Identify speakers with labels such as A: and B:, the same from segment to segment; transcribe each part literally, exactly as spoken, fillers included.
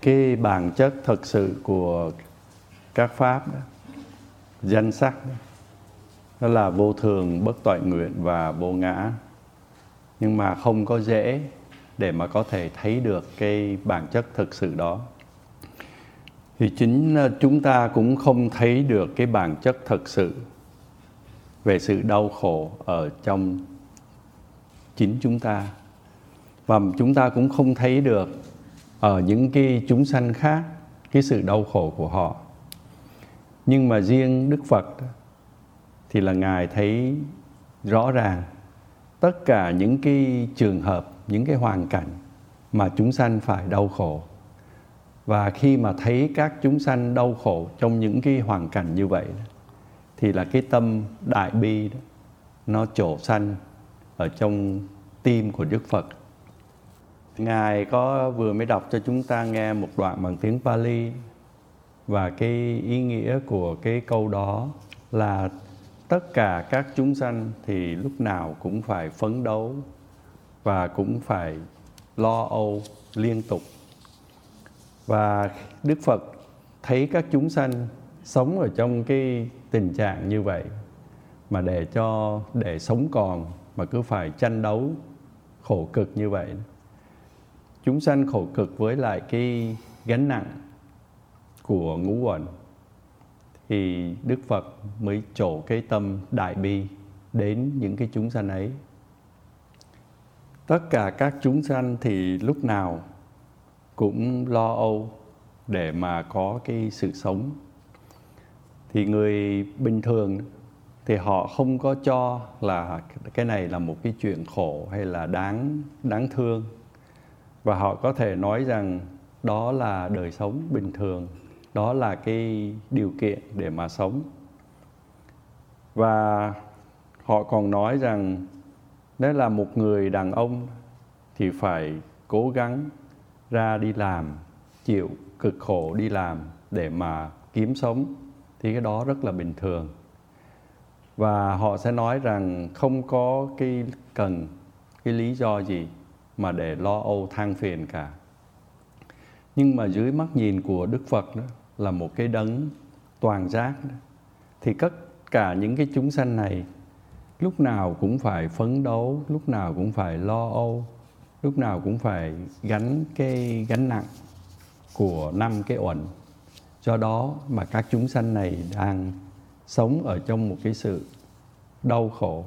A: Cái bản chất thực sự của các pháp đó, danh sắc đó, đó là vô thường, bất toại nguyện và vô ngã. Nhưng mà không có dễ để mà có thể thấy được cái bản chất thực sự đó. Thì chính chúng ta cũng không thấy được cái bản chất thực sự về sự đau khổ ở trong chính chúng ta. Và chúng ta cũng không thấy được ở những cái chúng sanh khác cái sự đau khổ của họ. Nhưng mà riêng Đức Phật thì là Ngài thấy rõ ràng tất cả những cái trường hợp, những cái hoàn cảnh mà chúng sanh phải đau khổ. Và khi mà thấy các chúng sanh đau khổ trong những cái hoàn cảnh như vậy thì là cái tâm đại bi đó, nó trổ sanh ở trong tim của Đức Phật. Ngài có vừa mới đọc cho chúng ta nghe một đoạn bằng tiếng Pali. Và cái ý nghĩa của cái câu đó là tất cả các chúng sanh thì lúc nào cũng phải phấn đấu và cũng phải lo âu liên tục. Và Đức Phật thấy các chúng sanh sống ở trong cái tình trạng như vậy, mà để cho để sống còn mà cứ phải tranh đấu khổ cực như vậy. Chúng sanh khổ cực với lại cái gánh nặng của ngũ uẩn, thì Đức Phật mới trổ cái tâm đại bi đến những cái chúng sanh ấy. Tất cả các chúng sanh thì lúc nào cũng lo âu để mà có cái sự sống. Thì người bình thường thì họ không có cho là cái này là một cái chuyện khổ hay là đáng, đáng thương. Và họ có thể nói rằng đó là đời sống bình thường, đó là cái điều kiện để mà sống. Và họ còn nói rằng nếu là một người đàn ông thì phải cố gắng ra đi làm, chịu cực khổ đi làm để mà kiếm sống, thì cái đó rất là bình thường. Và họ sẽ nói rằng không có cái cần cái lý do gì mà để lo âu than phiền cả. Nhưng mà dưới mắt nhìn của Đức Phật đó, là một cái đấng toàn giác đó, thì tất cả những cái chúng sanh này lúc nào cũng phải phấn đấu, lúc nào cũng phải lo âu, lúc nào cũng phải gánh cái gánh nặng của năm cái uẩn. Do đó mà các chúng sanh này đang sống ở trong một cái sự đau khổ.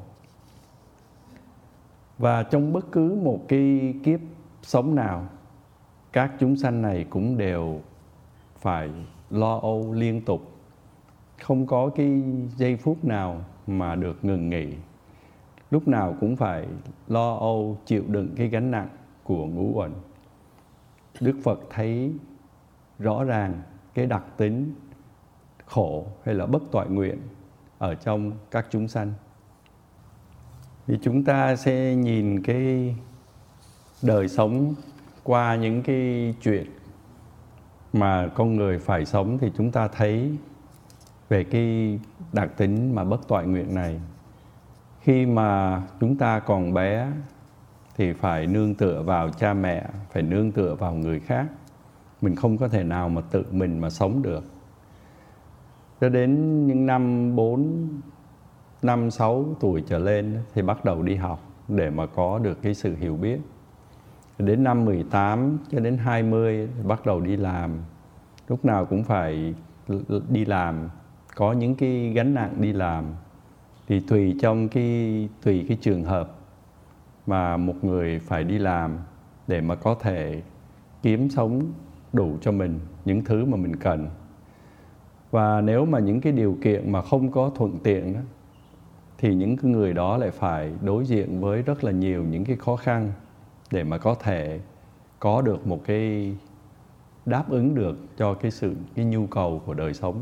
A: Và trong bất cứ một cái kiếp sống nào, các chúng sanh này cũng đều phải lo âu liên tục, không có cái giây phút nào mà được ngừng nghỉ. Lúc nào cũng phải lo âu chịu đựng cái gánh nặng của ngũ uẩn. Đức Phật thấy rõ ràng cái đặc tính khổ hay là bất toại nguyện ở trong các chúng sanh. Thì chúng ta sẽ nhìn cái đời sống qua những cái chuyện mà con người phải sống, thì chúng ta thấy về cái đặc tính mà bất toại nguyện này. Khi mà chúng ta còn bé thì phải nương tựa vào cha mẹ, phải nương tựa vào người khác. Mình không có thể nào mà tự mình mà sống được. Cho đến những năm bốn, năm, sáu tuổi trở lên thì bắt đầu đi học để mà có được cái sự hiểu biết. Đến năm mười tám cho đến hai mươi thì bắt đầu đi làm. Lúc nào cũng phải đi làm, có những cái gánh nặng đi làm. Thì tùy trong cái tùy cái trường hợp mà một người phải đi làm để mà có thể kiếm sống đủ cho mình những thứ mà mình cần. Và nếu mà những cái điều kiện mà không có thuận tiện đó, thì những cái người đó lại phải đối diện với rất là nhiều những cái khó khăn để mà có thể có được một cái đáp ứng được cho cái sự cái nhu cầu của đời sống.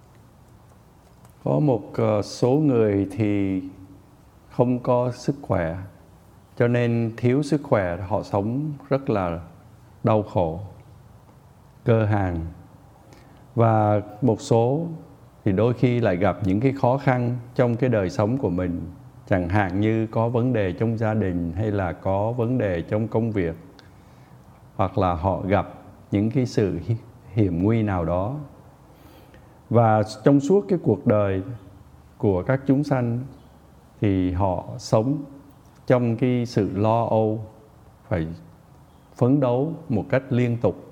A: Có một số người thì không có sức khỏe, cho nên thiếu sức khỏe họ sống rất là đau khổ, cơ hàn. Và một số thì đôi khi lại gặp những cái khó khăn trong cái đời sống của mình, chẳng hạn như có vấn đề trong gia đình hay là có vấn đề trong công việc, hoặc là họ gặp những cái sự hiểm nguy nào đó. Và trong suốt cái cuộc đời của các chúng sanh thì họ sống trong cái sự lo âu, phải phấn đấu một cách liên tục.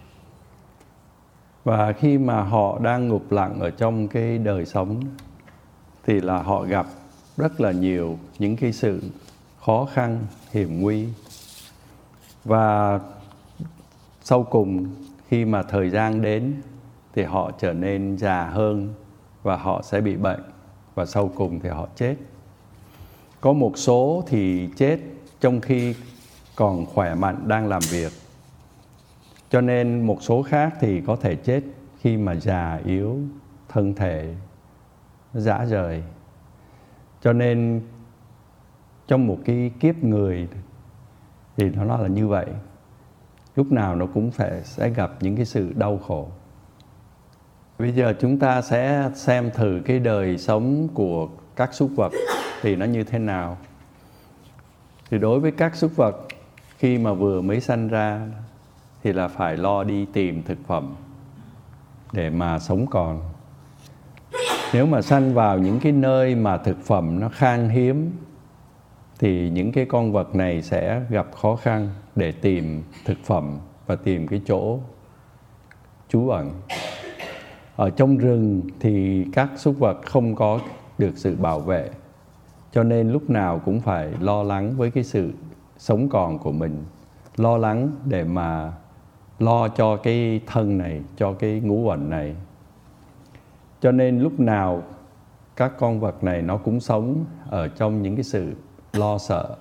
A: Và khi mà họ đang ngụp lặn ở trong cái đời sống thì là họ gặp rất là nhiều những cái sự khó khăn, hiểm nguy. Và sau cùng khi mà thời gian đến thì họ trở nên già hơn và họ sẽ bị bệnh và sau cùng thì họ chết. Có một số thì chết trong khi còn khỏe mạnh đang làm việc. Cho nên một số khác thì có thể chết khi mà già yếu, thân thể rã rời. Cho nên trong một cái kiếp người thì nó là như vậy. Lúc nào nó cũng phải sẽ gặp những cái sự đau khổ. Bây giờ chúng ta sẽ xem thử cái đời sống của các súc vật thì nó như thế nào. Thì đối với các súc vật khi mà vừa mới sanh ra thì là phải lo đi tìm thực phẩm để mà sống còn. Nếu mà sanh vào những cái nơi mà thực phẩm nó khan hiếm thì những cái con vật này sẽ gặp khó khăn để tìm thực phẩm và tìm cái chỗ trú ẩn. Ở trong rừng thì các súc vật không có được sự bảo vệ, cho nên lúc nào cũng phải lo lắng với cái sự sống còn của mình, lo lắng để mà lo cho cái thân này, cho cái ngũ uẩn này. Cho nên lúc nào các con vật này nó cũng sống ở trong những cái sự lo sợ.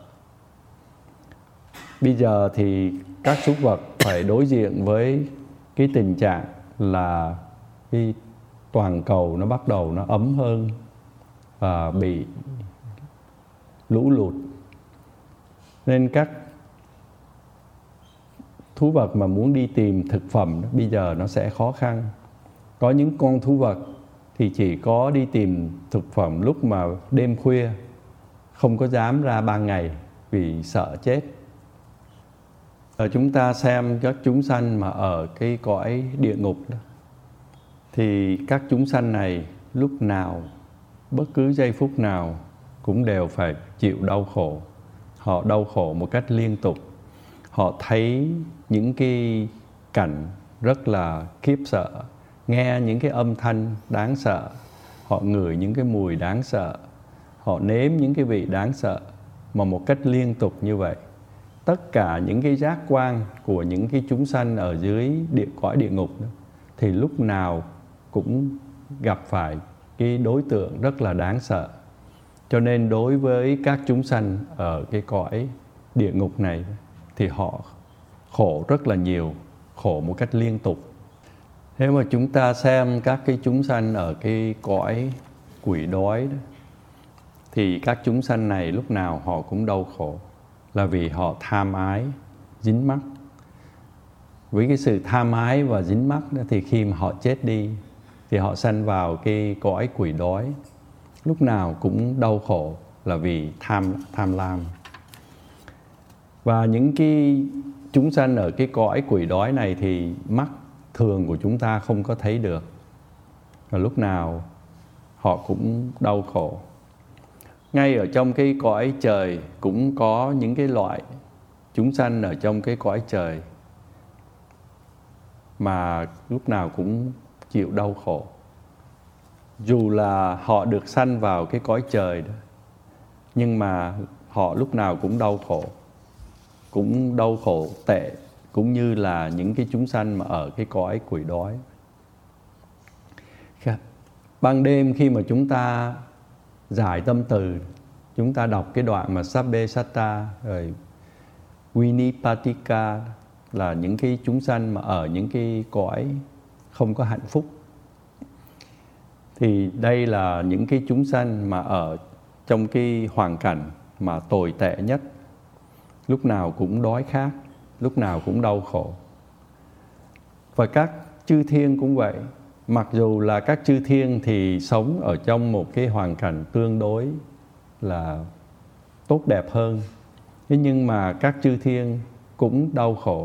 A: Bây giờ thì các súc vật phải đối diện với cái tình trạng là cái toàn cầu nó bắt đầu nó ấm hơn và bị lũ lụt. Nên các thú vật mà muốn đi tìm thực phẩm bây giờ nó sẽ khó khăn. Có những con thú vật thì chỉ có đi tìm thực phẩm lúc mà đêm khuya, không có dám ra ban ngày vì sợ chết. Ở chúng ta xem các chúng sanh mà ở cái cõi địa ngục đó, thì các chúng sanh này lúc nào, bất cứ giây phút nào cũng đều phải chịu đau khổ. Họ đau khổ một cách liên tục. Họ thấy những cái cảnh rất là khiếp sợ, nghe những cái âm thanh đáng sợ, họ ngửi những cái mùi đáng sợ, họ nếm những cái vị đáng sợ mà một cách liên tục như vậy. Tất cả những cái giác quan của những cái chúng sanh ở dưới địa cõi địa ngục đó, thì lúc nào cũng gặp phải cái đối tượng rất là đáng sợ. Cho nên đối với các chúng sanh ở cái cõi địa ngục này thì họ khổ rất là nhiều, khổ một cách liên tục. Thế mà chúng ta xem các cái chúng sanh ở cái cõi quỷ đói đó, thì các chúng sanh này lúc nào họ cũng đau khổ, là vì họ tham ái, dính mắc. Với cái sự tham ái và dính mắc đó, thì khi mà họ chết đi thì họ sanh vào cái cõi quỷ đói, lúc nào cũng đau khổ là vì tham tham lam. Và những cái chúng sanh ở cái cõi quỷ đói này thì mắt thường của chúng ta không có thấy được, và lúc nào họ cũng đau khổ. Ngay ở trong cái cõi trời cũng có những cái loại chúng sanh ở trong cái cõi trời mà lúc nào cũng chịu đau khổ. Dù là họ được sanh vào cái cõi trời đó, nhưng mà họ lúc nào cũng đau khổ, cũng đau khổ tệ, cũng như là những cái chúng sanh mà ở cái cõi quỷ đói. Ban đêm khi mà chúng ta giải tâm từ, chúng ta đọc cái đoạn mà Sabbe Satta rồi Vinipatika, là những cái chúng sanh mà ở những cái cõi không có hạnh phúc. Thì đây là những cái chúng sanh mà ở trong cái hoàn cảnh mà tồi tệ nhất, lúc nào cũng đói khát, lúc nào cũng đau khổ. Và các chư thiên cũng vậy. Mặc dù là các chư thiên thì sống ở trong một cái hoàn cảnh tương đối là tốt đẹp hơn, thế nhưng mà các chư thiên cũng đau khổ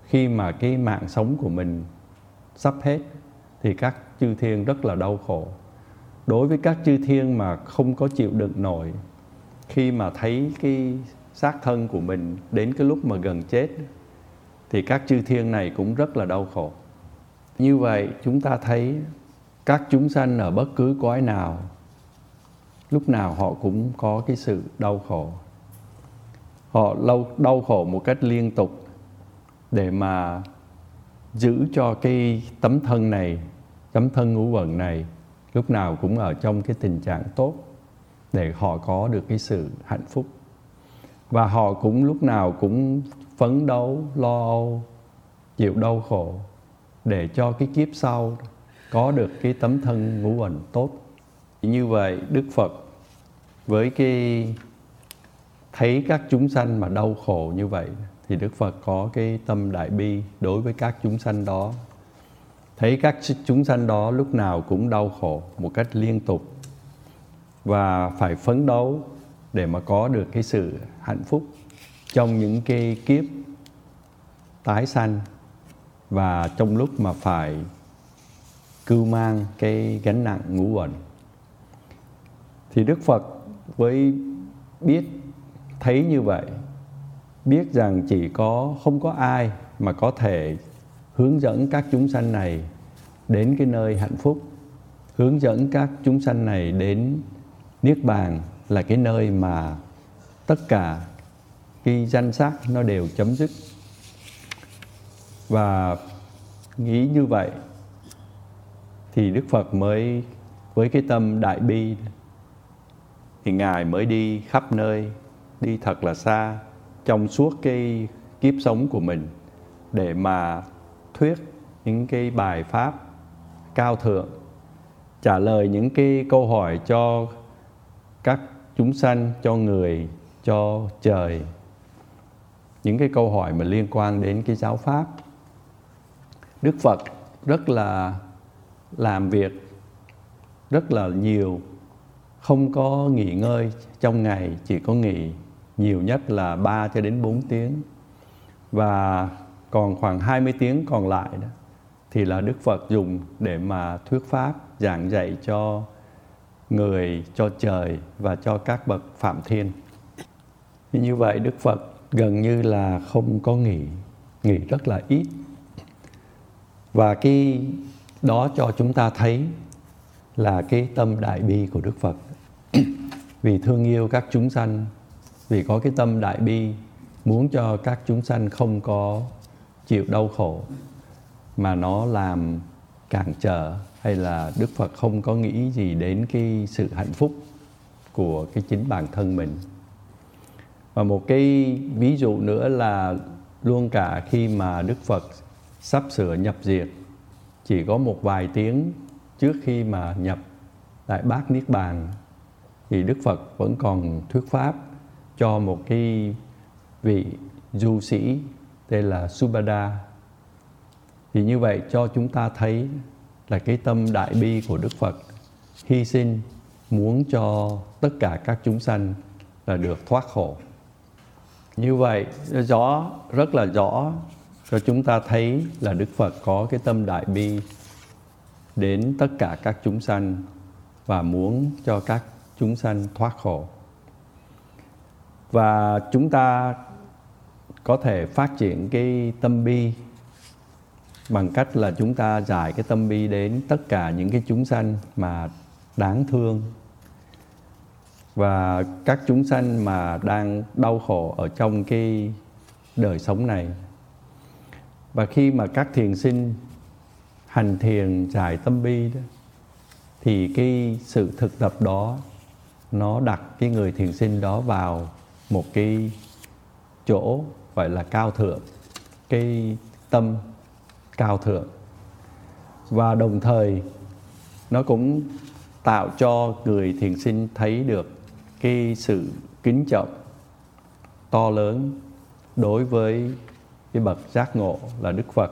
A: khi mà cái mạng sống của mình sắp hết thì các chư thiên rất là đau khổ. Đối với các chư thiên mà không có chịu đựng nổi khi mà thấy cái xác thân của mình đến cái lúc mà gần chết thì các chư thiên này cũng rất là đau khổ. Như vậy chúng ta thấy các chúng sanh ở bất cứ cõi nào, lúc nào họ cũng có cái sự đau khổ. Họ đau khổ một cách liên tục để mà giữ cho cái tấm thân này, tấm thân ngũ uẩn này lúc nào cũng ở trong cái tình trạng tốt để họ có được cái sự hạnh phúc. Và họ cũng lúc nào cũng phấn đấu, lo âu, chịu đau khổ để cho cái kiếp sau có được cái tấm thân ngũ uẩn tốt. Như vậy Đức Phật với cái thấy các chúng sanh mà đau khổ như vậy thì Đức Phật có cái tâm đại bi đối với các chúng sanh đó. Thấy các chúng sanh đó lúc nào cũng đau khổ một cách liên tục và phải phấn đấu để mà có được cái sự hạnh phúc trong những cái kiếp tái sanh và trong lúc mà phải cưu mang cái gánh nặng ngũ uẩn. Thì Đức Phật với biết thấy như vậy, biết rằng chỉ có không có ai mà có thể hướng dẫn các chúng sanh này đến cái nơi hạnh phúc, hướng dẫn các chúng sanh này đến Niết Bàn là cái nơi mà tất cả cái danh sắc nó đều chấm dứt. Và nghĩ như vậy thì Đức Phật mới với cái tâm đại bi thì Ngài mới đi khắp nơi, đi thật là xa trong suốt cái kiếp sống của mình để mà thuyết những cái bài pháp cao thượng, trả lời những cái câu hỏi cho các chúng sanh, cho người, cho trời, những cái câu hỏi mà liên quan đến cái giáo pháp. Đức Phật rất là làm việc rất là nhiều, không có nghỉ ngơi trong ngày, chỉ có nghỉ nhiều nhất là ba cho đến bốn tiếng. Và còn khoảng hai mươi tiếng còn lại đó thì là Đức Phật dùng để mà thuyết pháp, giảng dạy cho người, cho trời và cho các bậc phạm thiên. Như vậy Đức Phật gần như là không có nghỉ, nghỉ rất là ít. Và cái đó cho chúng ta thấy là cái tâm đại bi của Đức Phật. Vì thương yêu các chúng sanh, vì có cái tâm đại bi muốn cho các chúng sanh không có chịu đau khổ mà nó làm cản trở, hay là Đức Phật không có nghĩ gì đến cái sự hạnh phúc của cái chính bản thân mình. Và một cái ví dụ nữa là luôn cả khi mà Đức Phật sắp sửa nhập diệt, chỉ có một vài tiếng trước khi mà nhập Đại Bát Niết Bàn, thì Đức Phật vẫn còn thuyết pháp cho một cái vị du sĩ tên là Subhada. Thì như vậy cho chúng ta thấy là cái tâm đại bi của Đức Phật hy sinh muốn cho tất cả các chúng sanh là được thoát khổ. Như vậy rõ, rất là rõ cho chúng ta thấy là Đức Phật có cái tâm đại bi đến tất cả các chúng sanh và muốn cho các chúng sanh thoát khổ. Và chúng ta có thể phát triển cái tâm bi bằng cách là chúng ta dạy cái tâm bi đến tất cả những cái chúng sanh mà đáng thương và các chúng sanh mà đang đau khổ ở trong cái đời sống này. Và khi mà các thiền sinh hành thiền dạy tâm bi đó, thì cái sự thực tập đó nó đặt cái người thiền sinh đó vào một cái chỗ gọi là cao thượng, cái tâm cao thượng. Và đồng thời nó cũng tạo cho người thiền sinh thấy được cái sự kính trọng to lớn đối với cái bậc giác ngộ là Đức Phật,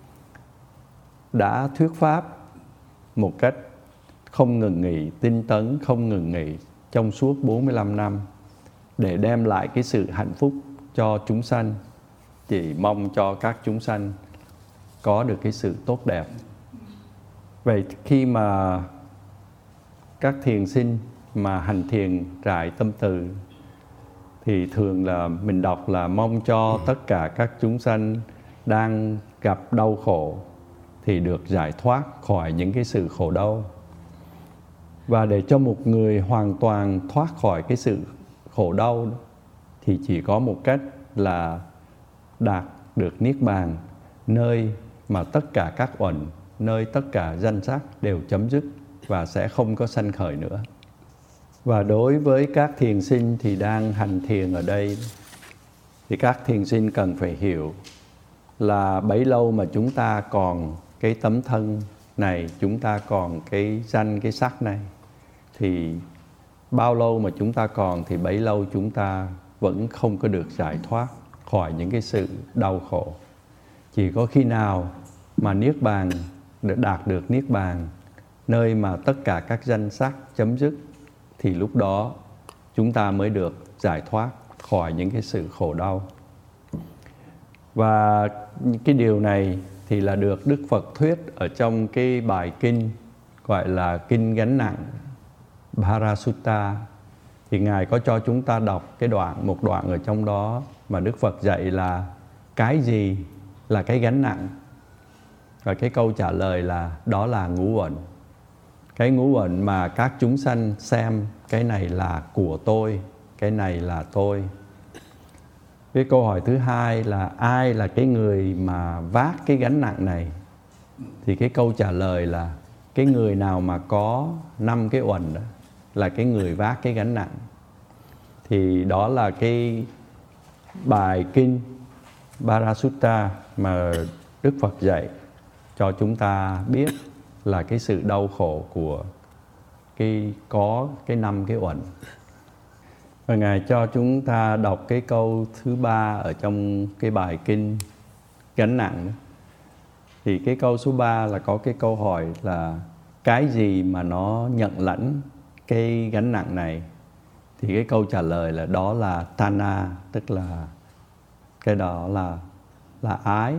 A: đã thuyết pháp một cách không ngừng nghỉ, tinh tấn không ngừng nghỉ trong suốt bốn mươi lăm năm để đem lại cái sự hạnh phúc cho chúng sanh. chỉ mong cho các chúng sanh có được cái sự tốt đẹp. Vậy khi mà các thiền sinh mà hành thiền trải tâm từ thì thường là mình đọc là mong cho tất cả các chúng sanh đang gặp đau khổ thì được giải thoát khỏi những cái sự khổ đau. Và để cho một người hoàn toàn thoát khỏi cái sự khổ đau thì chỉ có một cách là đạt được Niết Bàn, nơi mà tất cả các uẩn, nơi tất cả danh sắc đều chấm dứt và sẽ không có sanh khởi nữa. Và đối với các thiền sinh thì đang hành thiền ở đây thì các thiền sinh cần phải hiểu là bấy lâu mà chúng ta còn cái tấm thân này, chúng ta còn cái danh, cái sắc này, thì bao lâu mà chúng ta còn thì bấy lâu chúng ta vẫn không có được giải thoát khỏi những cái sự đau khổ. Chỉ có khi nào mà Niết Bàn, đạt được Niết Bàn, nơi mà tất cả các danh sắc chấm dứt, thì lúc đó chúng ta mới được giải thoát khỏi những cái sự khổ đau. Và cái điều này thì là được Đức Phật thuyết ở trong cái bài kinh gọi là Kinh Gánh Nặng Bharasutta. Thì Ngài có cho chúng ta đọc cái đoạn, một đoạn ở trong đó mà Đức Phật dạy là cái gì là cái gánh nặng. Và cái câu trả lời là đó là ngũ uẩn. Cái ngũ uẩn mà các chúng sanh xem cái này là của tôi, cái này là tôi. Cái câu hỏi thứ hai là ai là cái người mà vác cái gánh nặng này? Thì cái câu trả lời là cái người nào mà có năm cái uẩn đó là cái người vác cái gánh nặng. Thì đó là cái bài kinh Bharasutta mà Đức Phật dạy cho chúng ta biết là cái sự đau khổ của cái có cái năm cái uẩn. Và Ngài cho chúng ta đọc cái câu thứ ba ở trong cái bài kinh Gánh Nặng đó. Thì cái câu số ba là có cái câu hỏi là cái gì mà nó nhận lãnh cái gánh nặng này? Thì cái câu trả lời là đó là Tana, tức là cái đó là là ái.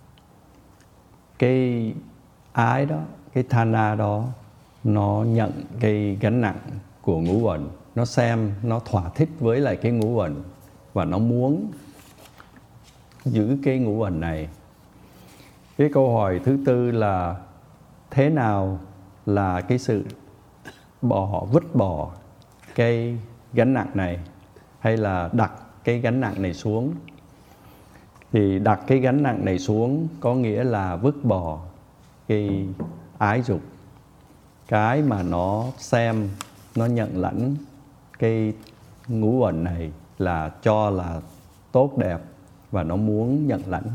A: Cái ái đó, cái Tana đó, nó nhận cái gánh nặng của ngũ uẩn. Nó xem, nó thỏa thích với lại cái ngũ uẩn và nó muốn giữ cái ngũ uẩn này. Cái câu hỏi thứ tư là thế nào là cái sự bỏ, vứt bỏ cái gánh nặng này, hay là đặt cái gánh nặng này xuống? Thì đặt cái gánh nặng này xuống có nghĩa là vứt bỏ cái ái dục, cái mà nó xem, nó nhận lãnh cái ngũ uẩn này là cho là tốt đẹp và nó muốn nhận lãnh.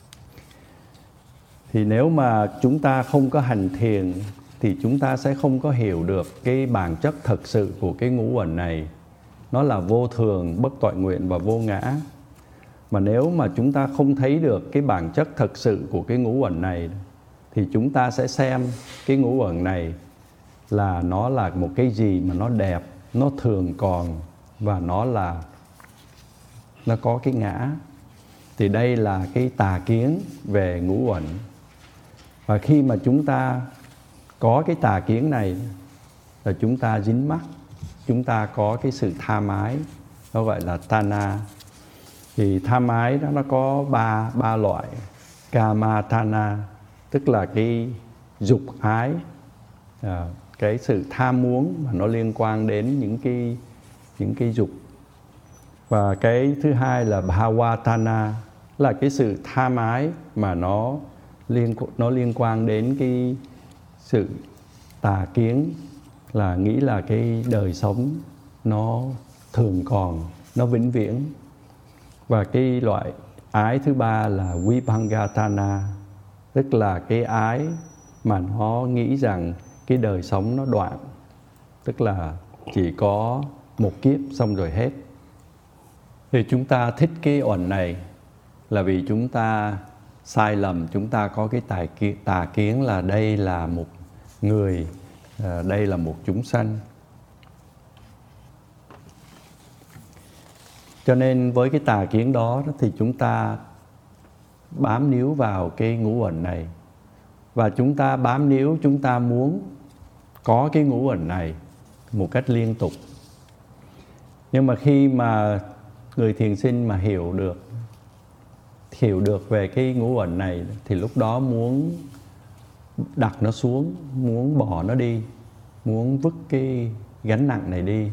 A: Thì nếu mà chúng ta không có hành thiền thì chúng ta sẽ không có hiểu được cái bản chất thực sự của cái ngũ uẩn này. Nó là vô thường, bất toại nguyện và vô ngã. Mà nếu mà chúng ta không thấy được cái bản chất thực sự của cái ngũ uẩn này thì chúng ta sẽ xem cái ngũ uẩn này là nó là một cái gì mà nó đẹp, nó thường còn và nó là nó có cái ngã. Thì đây là cái tà kiến về ngũ uẩn. Và khi mà chúng ta có cái tà kiến này là chúng ta dính mắc, chúng ta có cái sự tham ái, nó gọi là Tana. Thì tham ái đó nó có ba, ba loại. Kama Tana, tức là cái dục ái, à, cái sự tham muốn mà nó liên quan đến những cái, những cái dục. Và cái thứ hai là Bhavatana, là cái sự tham ái mà nó liên, nó liên quan đến cái sự tà kiến, là nghĩ là cái đời sống nó thường còn, nó vĩnh viễn. Và cái loại ái thứ ba là Vibhangatana, tức là cái ái mà nó nghĩ rằng cái đời sống nó đoạn, tức là chỉ có một kiếp xong rồi hết. Thì chúng ta thích cái uẩn này là vì chúng ta sai lầm, chúng ta có cái tà kiến, tà kiến là đây là một người, đây là một chúng sanh. Cho nên với cái tà kiến đó thì chúng ta bám níu vào cái ngũ uẩn này. Và chúng ta bám níu, chúng ta muốn có cái ngũ uẩn này một cách liên tục. Nhưng mà khi mà người thiền sinh mà hiểu được hiểu được về cái ngũ uẩn này thì lúc đó muốn đặt nó xuống, muốn bỏ nó đi, muốn vứt cái gánh nặng này đi.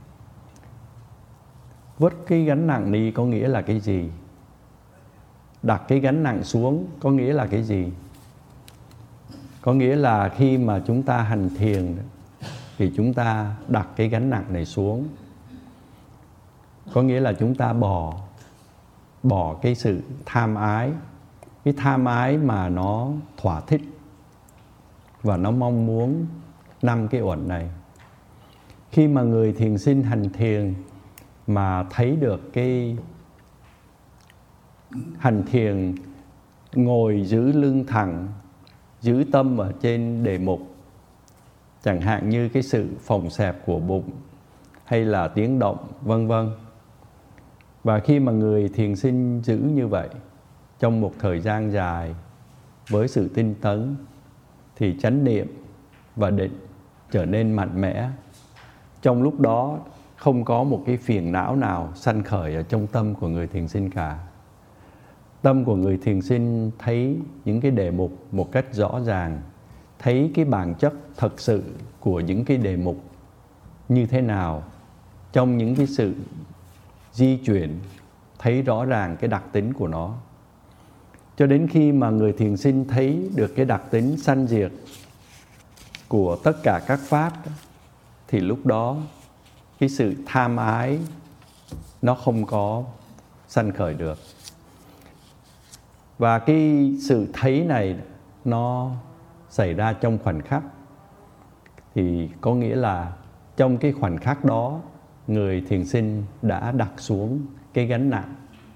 A: Vứt cái gánh nặng đi có nghĩa là cái gì? Đặt cái gánh nặng xuống có nghĩa là cái gì? Có nghĩa là khi mà chúng ta hành thiền thì chúng ta đặt cái gánh nặng này xuống. Có nghĩa là chúng ta bỏ bỏ cái sự tham ái, cái tham ái mà nó thỏa thích và nó mong muốn năm cái uẩn này. Khi mà người thiền sinh hành thiền mà thấy được cái hành thiền ngồi giữ lưng thẳng, giữ tâm ở trên đề mục, chẳng hạn như cái sự phồng xẹp của bụng hay là tiếng động vân vân. Và khi mà người thiền sinh giữ như vậy trong một thời gian dài với sự tinh tấn thì chánh niệm và định trở nên mạnh mẽ. Trong lúc đó không có một cái phiền não nào sanh khởi ở trong tâm của người thiền sinh cả. Tâm của người thiền sinh thấy những cái đề mục một cách rõ ràng, thấy cái bản chất thật sự của những cái đề mục như thế nào trong những cái sự di chuyển, thấy rõ ràng cái đặc tính của nó. Cho đến khi mà người thiền sinh thấy được cái đặc tính sanh diệt của tất cả các pháp thì lúc đó cái sự tham ái nó không có sanh khởi được. Và cái sự thấy này nó xảy ra trong khoảnh khắc. Thì có nghĩa là trong cái khoảnh khắc đó người thiền sinh đã đặt xuống cái gánh nặng.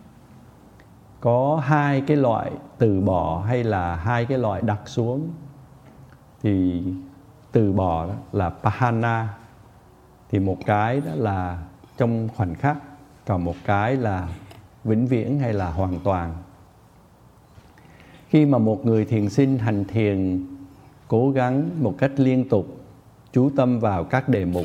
A: Có hai cái loại từ bỏ hay là hai cái loại đặt xuống. Thì từ bỏ đó là pahana, thì một cái đó là trong khoảnh khắc, còn một cái là vĩnh viễn hay là hoàn toàn. Khi mà một người thiền sinh hành thiền cố gắng một cách liên tục chú tâm vào các đề mục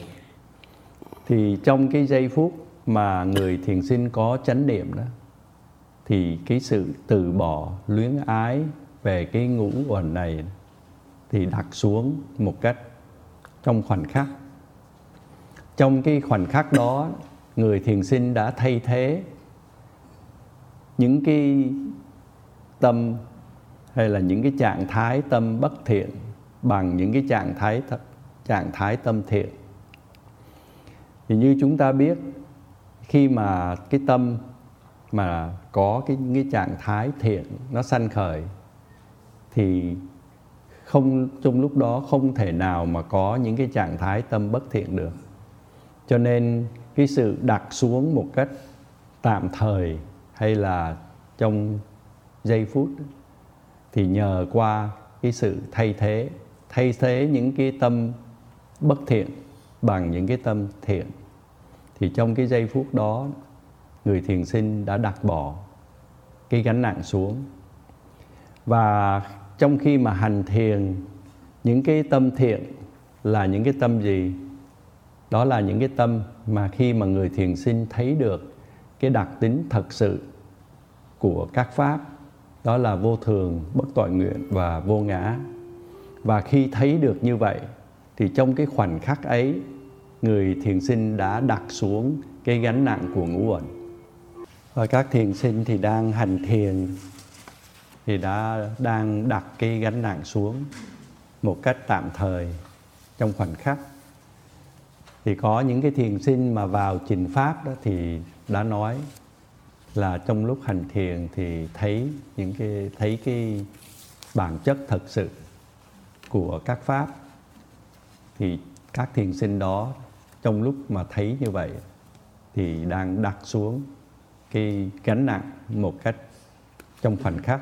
A: thì trong cái giây phút mà người thiền sinh có chánh niệm đó thì cái sự từ bỏ luyến ái về cái ngũ uẩn này thì đặt xuống một cách trong khoảnh khắc. Trong cái khoảnh khắc đó người thiền sinh đã thay thế những cái tâm hay là những cái trạng thái tâm bất thiện bằng những cái trạng thái trạng thái tâm thiện. Thì như chúng ta biết, khi mà cái tâm mà có cái, những cái trạng thái thiện nó sanh khởi thì không, trong lúc đó không thể nào mà có những cái trạng thái tâm bất thiện được. Cho nên cái sự đặt xuống một cách tạm thời hay là trong giây phút thì nhờ qua cái sự thay thế, thay thế những cái tâm bất thiện bằng những cái tâm thiện. Thì trong cái giây phút đó người thiền sinh đã đặt bỏ cái gánh nặng xuống. Và trong khi mà hành thiền, những cái tâm thiện là những cái tâm gì? Đó là những cái tâm mà khi mà người thiền sinh thấy được cái đặc tính thật sự của các pháp, đó là vô thường, bất toại nguyện và vô ngã. Và khi thấy được như vậy thì trong cái khoảnh khắc ấy người thiền sinh đã đặt xuống cái gánh nặng của ngũ uẩn. Và các thiền sinh thì đang hành thiền thì đã đang đặt cái gánh nặng xuống một cách tạm thời trong khoảnh khắc. Thì có những cái thiền sinh mà vào trình pháp đó thì đã nói là trong lúc hành thiền thì thấy những cái thấy cái bản chất thật sự của các pháp. Thì các thiền sinh đó trong lúc mà thấy như vậy thì đang đặt xuống cái gánh nặng một cách trong khoảnh khắc.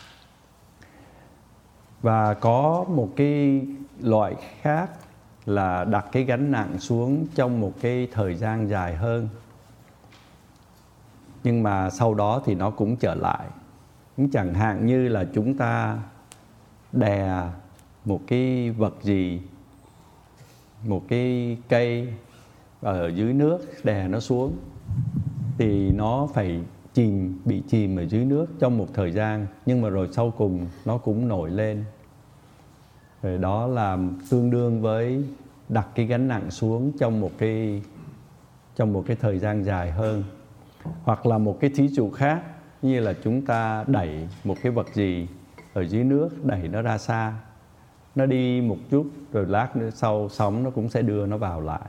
A: Và có một cái loại khác là đặt cái gánh nặng xuống trong một cái thời gian dài hơn. Nhưng mà sau đó thì nó cũng trở lại. Cũng chẳng hạn như là chúng ta đè một cái vật gì, một cái cây ở dưới nước, đè nó xuống thì nó phải chìm, bị chìm ở dưới nước trong một thời gian, nhưng mà rồi sau cùng nó cũng nổi lên. Rồi đó là tương đương với đặt cái gánh nặng xuống trong một cái trong một cái thời gian dài hơn. Hoặc là một cái thí dụ khác, như là chúng ta đẩy một cái vật gì ở dưới nước, đẩy nó ra xa, nó đi một chút rồi lát nữa sau sóng nó cũng sẽ đưa nó vào lại.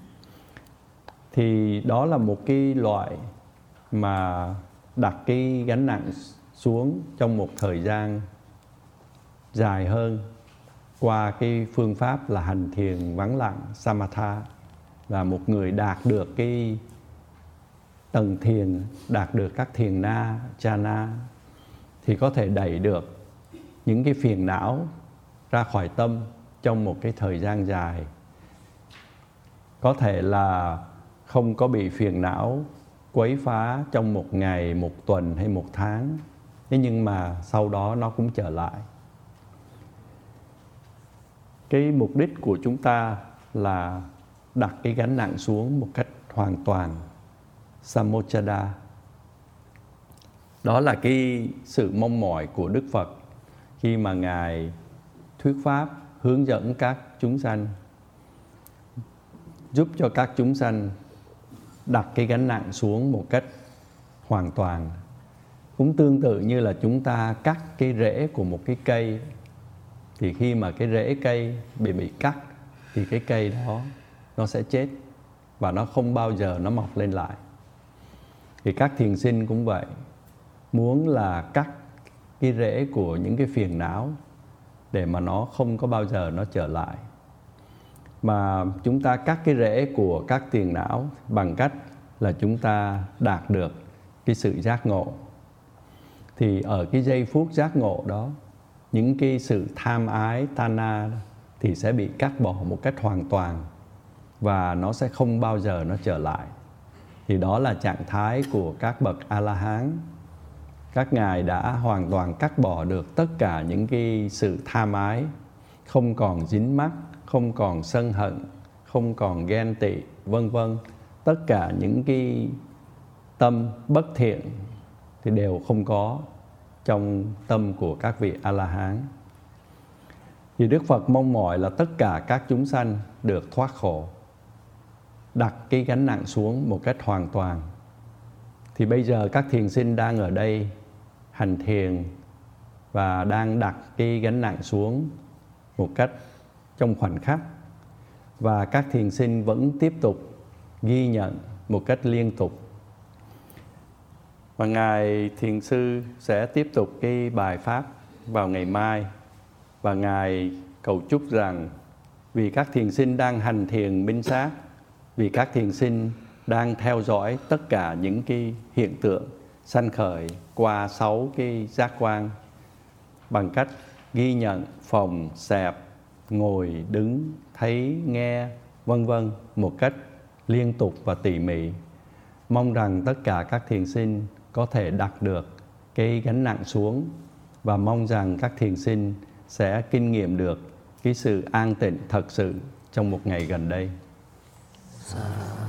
A: Thì đó là một cái loại mà đặt cái gánh nặng xuống trong một thời gian dài hơn qua cái phương pháp là hành thiền vắng lặng Samatha. Là một người đạt được cái tầng thiền, đạt được các thiền na, jhana thì có thể đẩy được những cái phiền não ra khỏi tâm trong một cái thời gian dài. Có thể là không có bị phiền não quấy phá trong một ngày, một tuần hay một tháng, thế nhưng mà sau đó nó cũng trở lại. Cái mục đích của chúng ta là đặt cái gánh nặng xuống một cách hoàn toàn, Samochada. Đó là cái sự mong mỏi của Đức Phật khi mà Ngài thuyết pháp, hướng dẫn các chúng sanh, giúp cho các chúng sanh đặt cái gánh nặng xuống một cách hoàn toàn. Cũng tương tự như là chúng ta cắt cái rễ của một cái cây, thì khi mà cái rễ cây bị bị cắt thì cái cây đó nó sẽ chết và nó không bao giờ nó mọc lên lại. Thì các thiền sinh cũng vậy, muốn là cắt cái rễ của những cái phiền não để mà nó không có bao giờ nó trở lại. Mà chúng ta cắt cái rễ của các phiền não bằng cách là chúng ta đạt được cái sự giác ngộ. Thì ở cái giây phút giác ngộ đó, những cái sự tham ái, tana thì sẽ bị cắt bỏ một cách hoàn toàn và nó sẽ không bao giờ nó trở lại. Thì đó là trạng thái của các bậc A-la-hán. Các ngài đã hoàn toàn cắt bỏ được tất cả những cái sự tham ái, không còn dính mắc, không còn sân hận, không còn ghen tị, vân vân. Tất cả những cái tâm bất thiện thì đều không có trong tâm của các vị A-la-hán. Thì Đức Phật mong mỏi là tất cả các chúng sanh được thoát khổ, đặt cái gánh nặng xuống một cách hoàn toàn. Thì bây giờ các thiền sinh đang ở đây hành thiền và đang đặt cái gánh nặng xuống một cách trong khoảnh khắc. Và các thiền sinh vẫn tiếp tục ghi nhận một cách liên tục. Và Ngài Thiền Sư sẽ tiếp tục cái bài pháp vào ngày mai. Và Ngài cầu chúc rằng vì các thiền sinh đang hành thiền minh sát, vì các thiền sinh đang theo dõi tất cả những cái hiện tượng sanh khởi qua sáu cái giác quan bằng cách ghi nhận, phòng, xẹp, ngồi, đứng, thấy, nghe, vân vân một cách liên tục và tỉ mỉ. Mong rằng tất cả các thiền sinh có thể đặt được cái gánh nặng xuống và mong rằng các thiền sinh sẽ kinh nghiệm được cái sự an tịnh thật sự trong một ngày gần đây.